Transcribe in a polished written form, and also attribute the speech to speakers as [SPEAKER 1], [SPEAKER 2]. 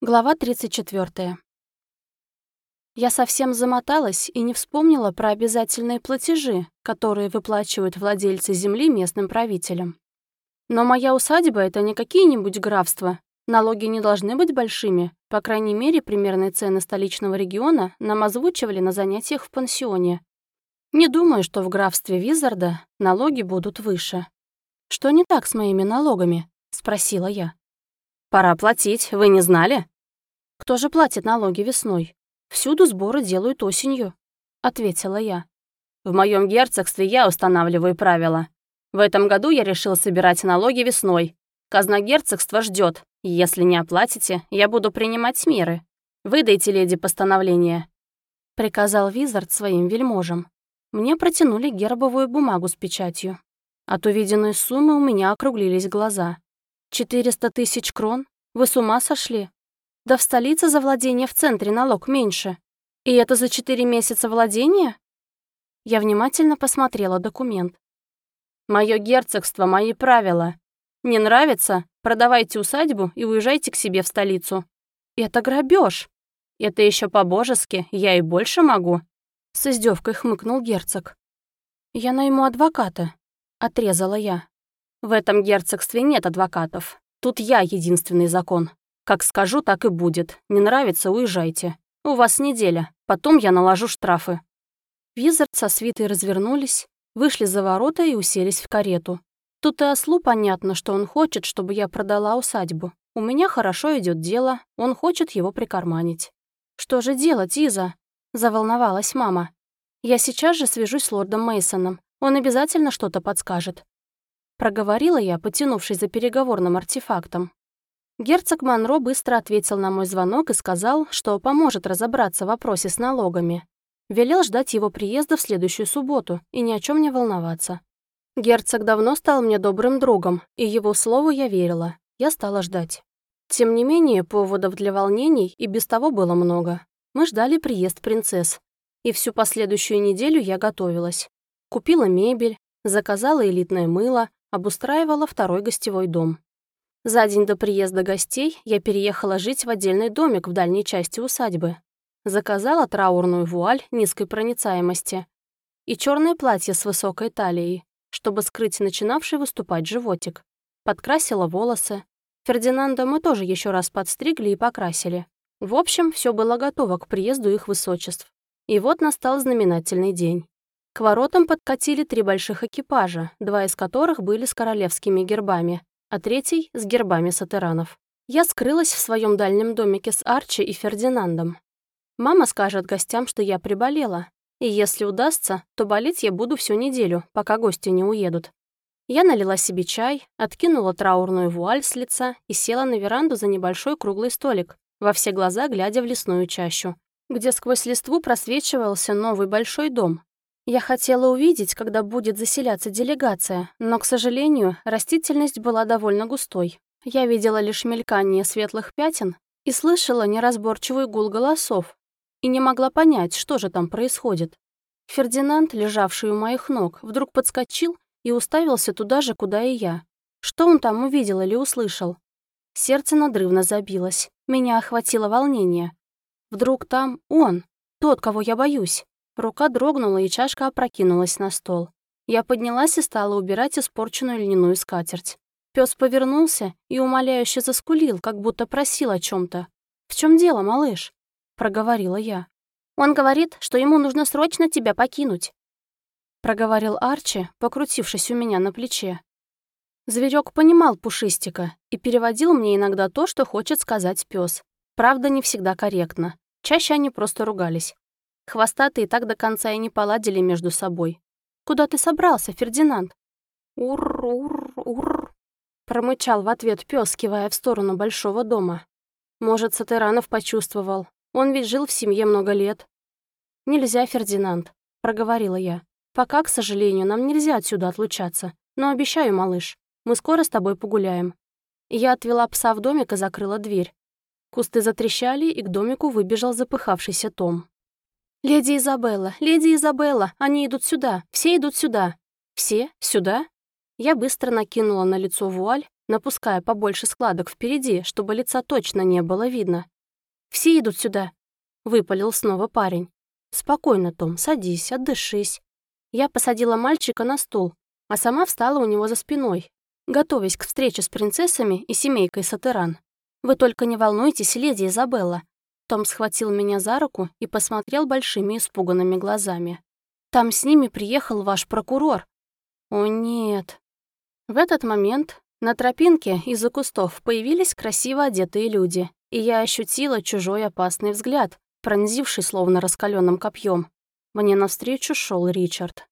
[SPEAKER 1] Глава 34. Я совсем замоталась и не вспомнила про обязательные платежи, которые выплачивают владельцы земли местным правителям. Но моя усадьба — это не какие-нибудь графства. Налоги не должны быть большими. По крайней мере, примерные цены столичного региона нам озвучивали на занятиях в пансионе. Не думаю, что в графстве Визарда налоги будут выше. «Что не так с моими налогами?» — спросила я.
[SPEAKER 2] «Пора платить, вы не знали?»
[SPEAKER 1] «Кто же платит налоги весной? Всюду сборы делают осенью», — ответила я.
[SPEAKER 2] «В моем герцогстве я устанавливаю правила. В этом году я решил собирать налоги весной. Казна герцогства ждет. Если не оплатите, я буду принимать меры. Выдайте леди постановление», —
[SPEAKER 1] приказал Визард своим вельможам. Мне протянули гербовую бумагу с печатью. От увиденной суммы у меня округлились глаза. 400 000 крон? Вы с ума сошли? Да в столице за владение в центре налог меньше. И это за 4 месяца владения? Я внимательно посмотрела документ.
[SPEAKER 2] «Мое герцогство, мои правила. Не нравится? Продавайте усадьбу и уезжайте к себе в столицу».
[SPEAKER 1] «Это грабеж.
[SPEAKER 2] «Это еще по-божески, я и больше могу»,
[SPEAKER 1] — с издевкой хмыкнул герцог. «Я найму адвоката», — отрезала я.
[SPEAKER 2] «В этом герцогстве нет адвокатов. Тут я единственный закон. Как скажу, так и будет. Не нравится — уезжайте. У вас неделя. Потом я наложу штрафы».
[SPEAKER 1] Визард со свитой развернулись, вышли за ворота и уселись в карету. Тут и ослу понятно, что он хочет, чтобы я продала усадьбу. У меня хорошо идет дело, он хочет его прикарманить. «Что же делать, Иза?» — заволновалась мама. «Я сейчас же свяжусь с лордом Мейсоном. Он обязательно что-то подскажет». Проговорила я, потянувшись за переговорным артефактом. Герцог Монро быстро ответил на мой звонок и сказал, что поможет разобраться в вопросе с налогами. Велел ждать его приезда в следующую субботу и ни о чем не волноваться. Герцог давно стал мне добрым другом, и его слову я верила. Я стала ждать. Тем не менее, поводов для волнений и без того было много. Мы ждали приезд принцесс. И всю последующую неделю я готовилась. Купила мебель, заказала элитное мыло, обустраивала второй гостевой дом. За день до приезда гостей я переехала жить в отдельный домик в дальней части усадьбы. Заказала траурную вуаль низкой проницаемости и черное платье с высокой талией, чтобы скрыть начинавший выступать животик. Подкрасила волосы. Фердинанда мы тоже еще раз подстригли и покрасили. В общем, все было готово к приезду их высочеств. И вот настал знаменательный день. К воротам подкатили 3 больших экипажа, 2 из которых были с королевскими гербами, а 3 — с гербами сатеранов. Я скрылась в своем дальнем домике с Арчи и Фердинандом. Мама скажет гостям, что я приболела, и если удастся, то болеть я буду всю неделю, пока гости не уедут. Я налила себе чай, откинула траурную вуаль с лица и села на веранду за небольшой круглый столик, во все глаза глядя в лесную чащу, где сквозь листву просвечивался новый большой дом. Я хотела увидеть, когда будет заселяться делегация, но, к сожалению, растительность была довольно густой. Я видела лишь мелькание светлых пятен и слышала неразборчивый гул голосов, и не могла понять, что же там происходит. Фердинанд, лежавший у моих ног, вдруг подскочил и уставился туда же, куда и я. Что он там увидел или услышал? Сердце надрывно забилось, меня охватило волнение. Вдруг там он, тот, кого я боюсь. Рука дрогнула, и чашка опрокинулась на стол. Я поднялась и стала убирать испорченную льняную скатерть. Пёс повернулся и умоляюще заскулил, как будто просил о чем-то. «В чем дело, малыш?» — проговорила я. «Он говорит, что ему нужно срочно тебя покинуть», — проговорил Арчи, покрутившись у меня на плече. Зверек понимал Пушистика и переводил мне иногда то, что хочет сказать пёс. Правда, не всегда корректно. Чаще они просто ругались. Хвостатые так до конца и не поладили между собой. «Куда ты собрался, Фердинанд?» «Ур-ур-ур», — промычал в ответ пёс, кивая в сторону большого дома. «Может, Сатеранов почувствовал. Он ведь жил в семье много лет». «Нельзя, Фердинанд», — проговорила я. «Пока, к сожалению, нам нельзя отсюда отлучаться. Но обещаю, малыш, мы скоро с тобой погуляем». Я отвела пса в домик и закрыла дверь. Кусты затрещали, и к домику выбежал запыхавшийся Том. Леди Изабелла, они идут сюда, все идут сюда». «Все? Сюда?» Я быстро накинула на лицо вуаль, напуская побольше складок впереди, чтобы лица точно не было видно. «Все идут сюда», — выпалил снова парень. «Спокойно, Том, садись, отдышись». Я посадила мальчика на стул, а сама встала у него за спиной, готовясь к встрече с принцессами и семейкой Сатеран. «Вы только не волнуйтесь, леди Изабелла». Том схватил меня за руку и посмотрел большими испуганными глазами. «Там с ними приехал ваш прокурор». «О, нет». В этот момент на тропинке из-за кустов появились красиво одетые люди, и я ощутила чужой опасный взгляд, пронзивший словно раскаленным копьем. Мне навстречу шел Ричард.